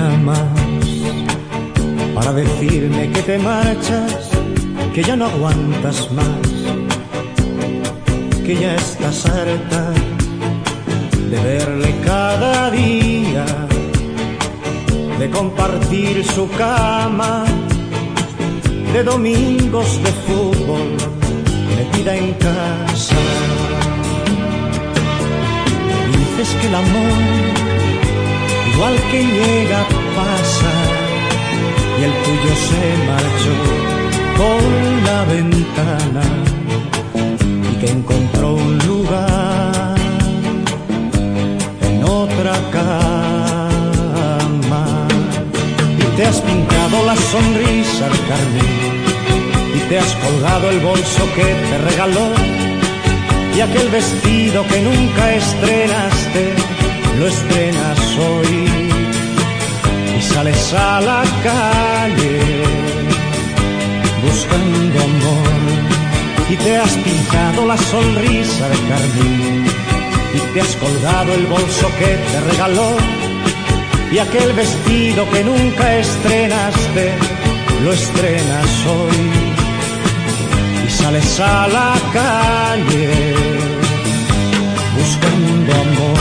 llamas para decirme que te marchas, que ya no aguantas más, que ya estás harta de verle cada día, de compartir su cama, de domingos de fútbol metida en casa. Dices que el amor, igual que llega, pasa, y el tuyo se marchó por la ventana y que encontró un lugar en otra cama. Y te has pintado la sonrisa de carmín y te has colgado el bolso que te regaló, y aquel vestido que nunca estrenaste lo estrenas hoy. Y sales a la calle buscando amor, y te has pintado la sonrisa de carmín y te has colgado el bolso que te regaló, y aquel vestido que nunca estrenaste lo estrenas hoy. Y sales a la calle buscando amor.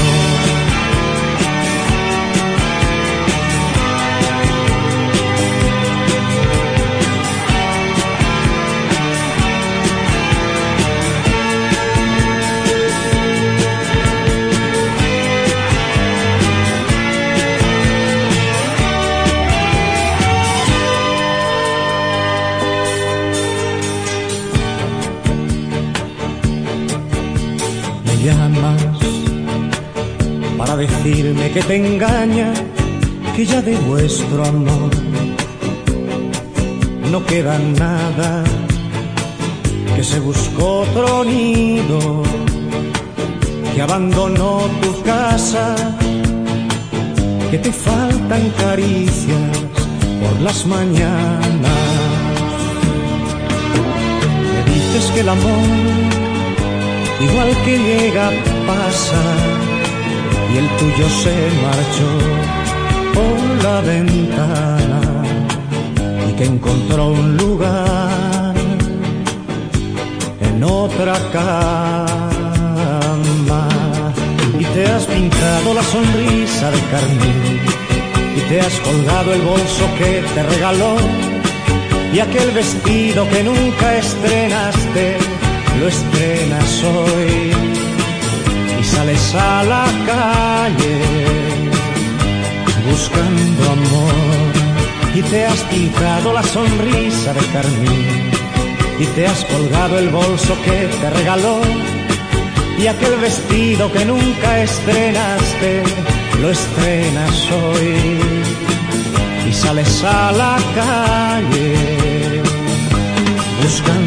Llamas para decirme que te engaña, que ya de vuestro amor no queda nada, que se buscó otro nido, que abandonó tu casa, que te faltan caricias por las mañanas. Me dices que el amor, igual que llega, pasa, y el tuyo se marchó por la ventana y que encontró un lugar en otra cama. Y te has pintado la sonrisa de carmín y te has colgado el bolso que te regaló, y aquel vestido que nunca estrenaste lo estrenas hoy. Y sales a la calle buscando amor, y te has pintado la sonrisa de carmín y te has colgado el bolso que te regaló, y aquel vestido que nunca estrenaste lo estrenas hoy. Y sales a la calle buscando